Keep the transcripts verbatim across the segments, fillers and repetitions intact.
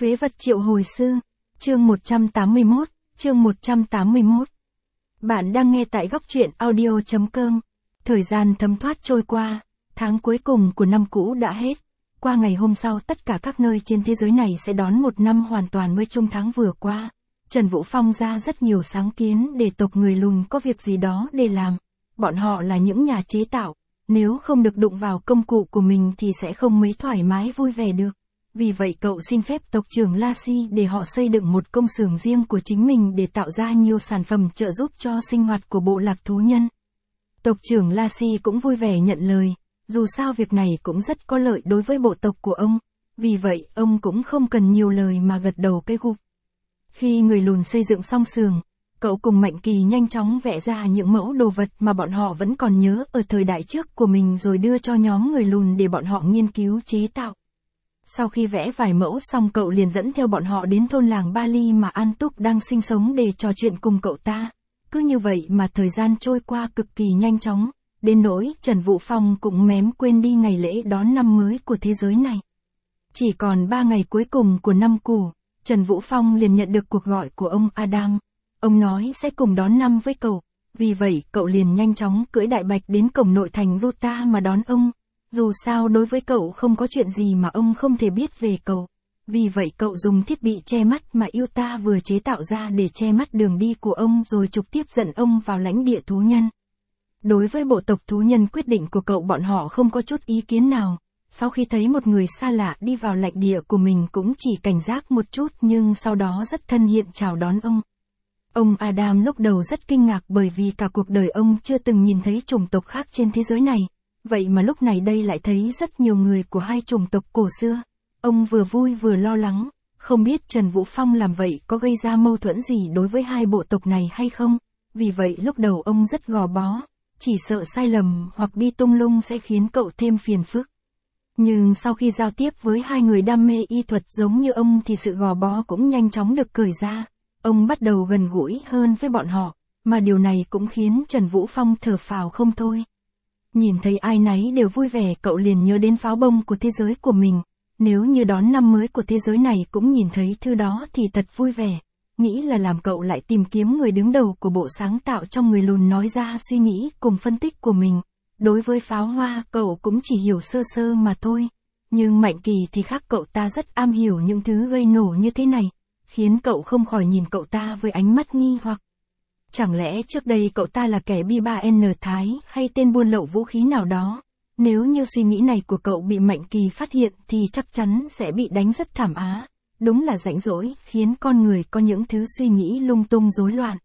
Phế vật triệu hồi sư, chương một trăm tám mươi mốt, chương một trăm tám mươi mốt. Bạn đang nghe tại góc truyện audio chấm com. Thời gian thấm thoát trôi qua, tháng cuối cùng của năm cũ đã hết. Qua ngày hôm sau tất cả các nơi trên thế giới này sẽ đón một năm hoàn toàn mới chung tháng vừa qua. Trần Vũ Phong ra rất nhiều sáng kiến để tộc người lùn có việc gì đó để làm. Bọn họ là những nhà chế tạo, nếu không được đụng vào công cụ của mình thì sẽ không mấy thoải mái vui vẻ được. Vì vậy cậu xin phép tộc trưởng La Si để họ xây dựng một công xưởng riêng của chính mình để tạo ra nhiều sản phẩm trợ giúp cho sinh hoạt của bộ lạc thú nhân. Tộc trưởng La Si cũng vui vẻ nhận lời, dù sao việc này cũng rất có lợi đối với bộ tộc của ông, vì vậy ông cũng không cần nhiều lời mà gật đầu cái gục. Khi người lùn xây dựng xong xưởng, cậu cùng Mạnh Kỳ nhanh chóng vẽ ra những mẫu đồ vật mà bọn họ vẫn còn nhớ ở thời đại trước của mình rồi đưa cho nhóm người lùn để bọn họ nghiên cứu chế tạo. Sau khi vẽ vài mẫu xong cậu liền dẫn theo bọn họ đến thôn làng Bali mà An Túc đang sinh sống để trò chuyện cùng cậu ta. Cứ như vậy mà thời gian trôi qua cực kỳ nhanh chóng, đến nỗi Trần Vũ Phong cũng mém quên đi ngày lễ đón năm mới của thế giới này. Chỉ còn ba ngày cuối cùng của năm cũ, Trần Vũ Phong liền nhận được cuộc gọi của ông Adam. Ông nói sẽ cùng đón năm với cậu, vì vậy cậu liền nhanh chóng cưỡi đại bạch đến cổng nội thành Ruta mà đón ông. Dù sao đối với cậu không có chuyện gì mà ông không thể biết về cậu. Vì vậy cậu dùng thiết bị che mắt mà Yuta vừa chế tạo ra để che mắt đường đi của ông rồi trực tiếp dẫn ông vào lãnh địa thú nhân. Đối với bộ tộc thú nhân quyết định của cậu bọn họ không có chút ý kiến nào. Sau khi thấy một người xa lạ đi vào lãnh địa của mình cũng chỉ cảnh giác một chút nhưng sau đó rất thân thiện chào đón ông. Ông Adam lúc đầu rất kinh ngạc bởi vì cả cuộc đời ông chưa từng nhìn thấy chủng tộc khác trên thế giới này. Vậy mà lúc này đây lại thấy rất nhiều người của hai chủng tộc cổ xưa. Ông vừa vui vừa lo lắng, không biết Trần Vũ Phong làm vậy có gây ra mâu thuẫn gì đối với hai bộ tộc này hay không. Vì vậy lúc đầu ông rất gò bó, chỉ sợ sai lầm hoặc đi tung lung sẽ khiến cậu thêm phiền phức. Nhưng sau khi giao tiếp với hai người đam mê y thuật giống như ông thì sự gò bó cũng nhanh chóng được cởi ra. Ông bắt đầu gần gũi hơn với bọn họ, mà điều này cũng khiến Trần Vũ Phong thở phào không thôi. Nhìn thấy ai nấy đều vui vẻ cậu liền nhớ đến pháo bông của thế giới của mình. Nếu như đón năm mới của thế giới này cũng nhìn thấy thứ đó thì thật vui vẻ. Nghĩ là làm cậu lại tìm kiếm người đứng đầu của bộ sáng tạo trong người lùn nói ra suy nghĩ cùng phân tích của mình. Đối với pháo hoa cậu cũng chỉ hiểu sơ sơ mà thôi. Nhưng Mạnh Kỳ thì khác, cậu ta rất am hiểu những thứ gây nổ như thế này. Khiến cậu không khỏi nhìn cậu ta với ánh mắt nghi hoặc. Chẳng lẽ trước đây cậu ta là kẻ bi ba en Thái hay tên buôn lậu vũ khí nào đó? Nếu như suy nghĩ này của cậu bị Mạnh Kỳ phát hiện thì chắc chắn sẽ bị đánh rất thảm á. Đúng là rảnh rỗi, khiến con người có những thứ suy nghĩ lung tung rối loạn.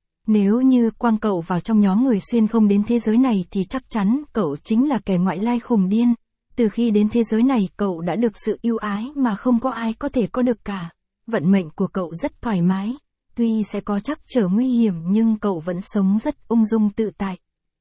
Nếu như quăng cậu vào trong nhóm người xuyên không đến thế giới này thì chắc chắn cậu chính là kẻ ngoại lai khùng điên. Từ khi đến thế giới này cậu đã được sự ưu ái mà không có ai có thể có được cả. Vận mệnh của cậu rất thoải mái. Tuy sẽ có trắc trở nguy hiểm nhưng cậu vẫn sống rất ung dung tự tại.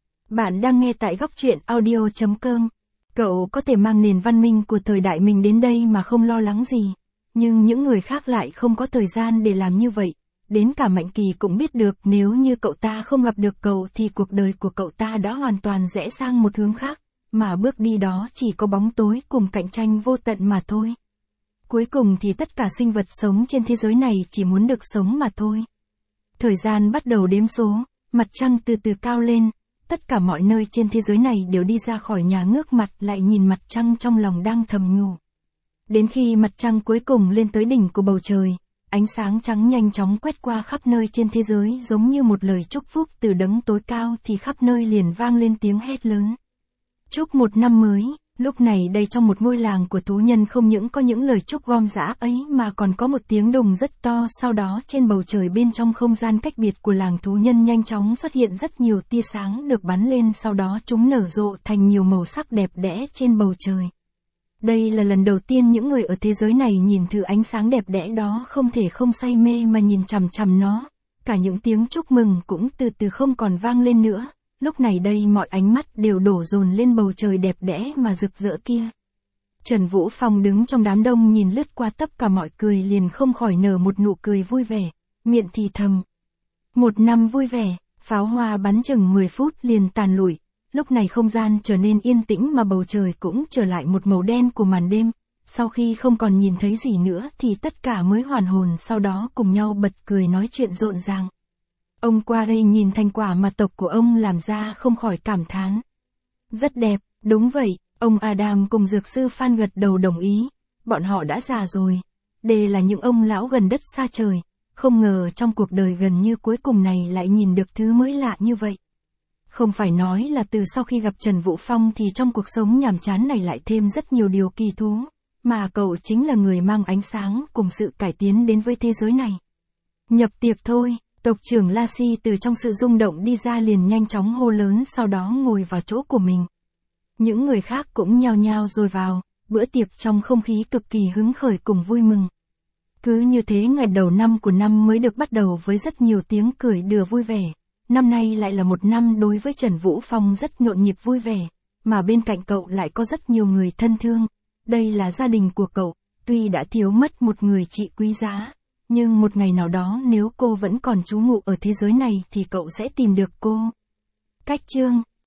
Bạn đang nghe tại góc truyện audio chấm com. Cậu có thể mang nền văn minh của thời đại mình đến đây mà không lo lắng gì. Nhưng những người khác lại không có thời gian để làm như vậy. Đến cả Mạnh Kỳ cũng biết được nếu như cậu ta không gặp được cậu thì cuộc đời của cậu ta đã hoàn toàn rẽ sang một hướng khác. Mà bước đi đó chỉ có bóng tối cùng cạnh tranh vô tận mà thôi. Cuối cùng thì tất cả sinh vật sống trên thế giới này chỉ muốn được sống mà thôi. Thời gian bắt đầu đếm số, mặt trăng từ từ cao lên, tất cả mọi nơi trên thế giới này đều đi ra khỏi nhà ngước mặt lại nhìn mặt trăng trong lòng đang thầm nhủ. Đến khi mặt trăng cuối cùng lên tới đỉnh của bầu trời, ánh sáng trắng nhanh chóng quét qua khắp nơi trên thế giới giống như một lời chúc phúc từ đấng tối cao thì khắp nơi liền vang lên tiếng hét lớn. Chúc một năm mới. Lúc này đây trong một ngôi làng của thú nhân không những có những lời chúc gom dã ấy mà còn có một tiếng đùng rất to, sau đó trên bầu trời bên trong không gian cách biệt của làng thú nhân nhanh chóng xuất hiện rất nhiều tia sáng được bắn lên, sau đó chúng nở rộ thành nhiều màu sắc đẹp đẽ trên bầu trời. Đây là lần đầu tiên những người ở thế giới này nhìn thử ánh sáng đẹp đẽ đó không thể không say mê mà nhìn chằm chằm nó. Cả những tiếng chúc mừng cũng từ từ không còn vang lên nữa. Lúc này đây mọi ánh mắt đều đổ dồn lên bầu trời đẹp đẽ mà rực rỡ kia. Trần Vũ Phong đứng trong đám đông nhìn lướt qua tất cả mọi cười liền không khỏi nở một nụ cười vui vẻ, miệng thì thầm. Một năm vui vẻ, pháo hoa bắn chừng mười phút liền tàn lụi. Lúc này không gian trở nên yên tĩnh mà bầu trời cũng trở lại một màu đen của màn đêm. Sau khi không còn nhìn thấy gì nữa thì tất cả mới hoàn hồn, sau đó cùng nhau bật cười nói chuyện rộn ràng. Ông Quarry nhìn thành quả mà tộc của ông làm ra không khỏi cảm thán. Rất đẹp, đúng vậy, ông Adam cùng dược sư Phan gật đầu đồng ý. Bọn họ đã già rồi. Đây là những ông lão gần đất xa trời. Không ngờ trong cuộc đời gần như cuối cùng này lại nhìn được thứ mới lạ như vậy. Không phải nói là từ sau khi gặp Trần Vũ Phong thì trong cuộc sống nhàm chán này lại thêm rất nhiều điều kỳ thú. Mà cậu chính là người mang ánh sáng cùng sự cải tiến đến với thế giới này. Nhập tiệc thôi, tộc trưởng Lassie từ trong sự rung động đi ra liền nhanh chóng hô lớn, sau đó ngồi vào chỗ của mình. Những người khác cũng nhao nhao rồi vào, bữa tiệc trong không khí cực kỳ hứng khởi cùng vui mừng. Cứ như thế ngày đầu năm của năm mới được bắt đầu với rất nhiều tiếng cười đùa vui vẻ. Năm nay lại là một năm đối với Trần Vũ Phong rất nhộn nhịp vui vẻ, mà bên cạnh cậu lại có rất nhiều người thân thương. Đây là gia đình của cậu, tuy đã thiếu mất một người chị quý giá, nhưng một ngày nào đó nếu cô vẫn còn trú ngụ ở thế giới này thì cậu sẽ tìm được cô. Cách chương